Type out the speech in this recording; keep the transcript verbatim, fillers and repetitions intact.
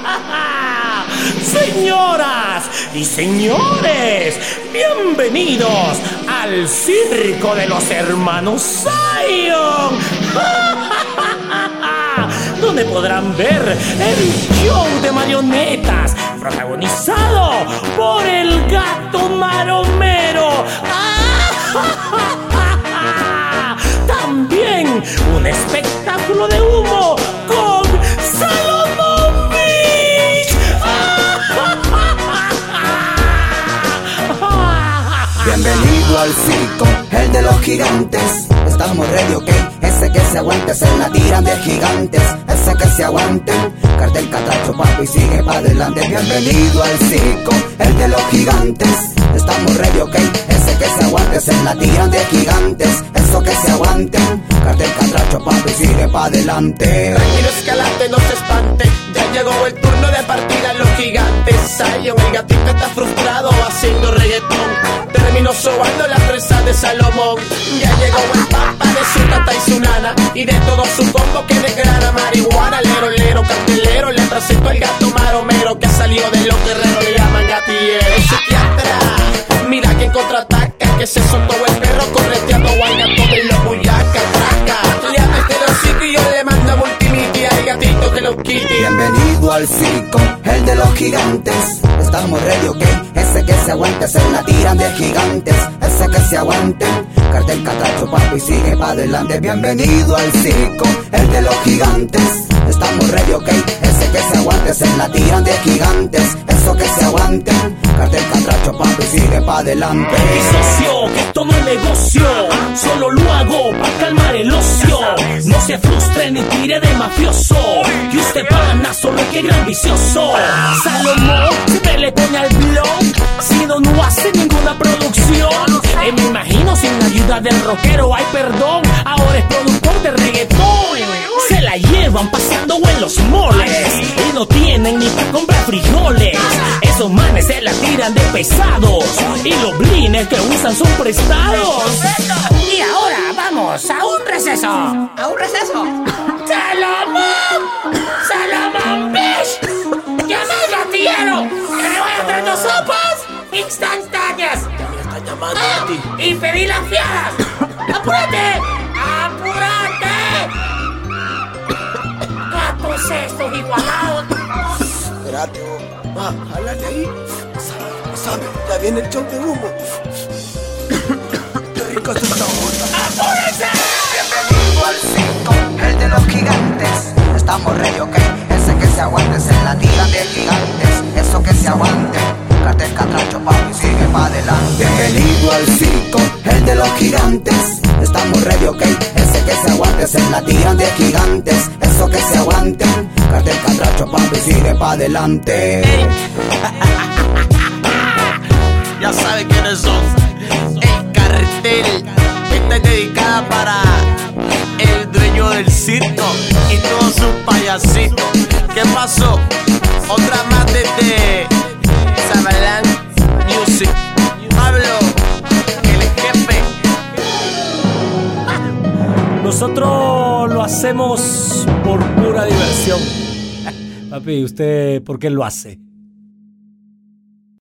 Señoras y señores, bienvenidos al circo de los hermanos Zion, donde podrán ver el show de marionetas protagonizado por el Gato Maromero. También un espectáculo de humo con Salomón Beach. Bienvenido al circo, el de los gigantes. Estamos ready, ok. Ese que se aguante se la tiran de gigantes. Ese que se aguante, cartel catracho, papi, sigue pa' adelante. Bienvenido al circo, el de los gigantes. Estamos ready, ok. Ese que se aguante se la tiran de gigantes. Eso que se aguanten, cartel catracho, papi, sigue pa' adelante. Tranquilo, escalante, no se espante. Ya llegó el turno de partir a los gigantes. Zion, el gatito está frustrado haciendo reggaetón. Terminó sobando la presa de Salomón. Ya llegó el papa de su tata y su nana. Y de todo su combo que declara marihuana. Lero, lero, cartelero, le presento el Gato Maromero, que salió de los guerreros, le llaman gatillero. Psiquiatra, mira quien contraataca, que se soltó el perro correteando guayna todo el lobo yaca, traca. Le hago este hocico y yo le mando a multimedia al gatito que lo quite. Bienvenido al circo, el de los gigantes. Estamos ready, ok. Ese que se aguante se la tiran de gigantes. Ese que se aguante, cartel catracho, papi, sigue pa' adelante. Bienvenido al circo, el de los gigantes. Estamos ready, ok. Ese que se aguante se la tiran de gigantes. Eso que se aguante, cartel catracho, papi, sigue pa' adelante. Mi socio, que esto no es negocio, solo lo hago pa' calmar el ocio. No se frustre ni tire de mafioso, que usted pana solo es que gran vicioso. Salomón siempre le pone al blog, si no, no hace ninguna producción. Eh, me imagino sin la ayuda del rockero, ay perdón, ahora es productor de reggaetón. Se la llevan paseando en los moles y no tienen ni para comprar frijoles. Esos manes se la tiran de pesados y los blines que usan son prestados. Y ahora vamos a un receso. ¿A un receso? ¡Salomón! ¡Salomón Beach! ¡Llama al gatillero! ¡Que me voy a traer dos sopas instantáneas! Ya me están llamando a ti. ¡Y pedí las fiadas! ¡Apúrate! ¡Apúrate! ¡Gatos estos igualados! Espérate, vos. Va, jálate ahí. Sabe, sabe, ya viene el show de humo. Qué rico es esta onda. ¡Apúrense! Bienvenido al circo, el de los gigantes. Estamos ready, ok. Ese que se aguante se la tiran de gigantes. Eso que se aguante, cartel catracho, papi, sigue pa' adelante. Bienvenido al circo, el de los gigantes. Estamos ready, ok. Ese que se aguante se la tiran de gigantes. Eso que se aguante, cartel catracho, papi, sigue pa' adelante. Ya sabe quiénes son. El cartel. Esta es dedicada para el dueño del circo y todos sus payasitos. ¿Qué pasó? Otra más desde Sabalán Music. Pablo, el jefe. Nosotros lo hacemos por pura diversión. Papi, ¿usted por qué lo hace?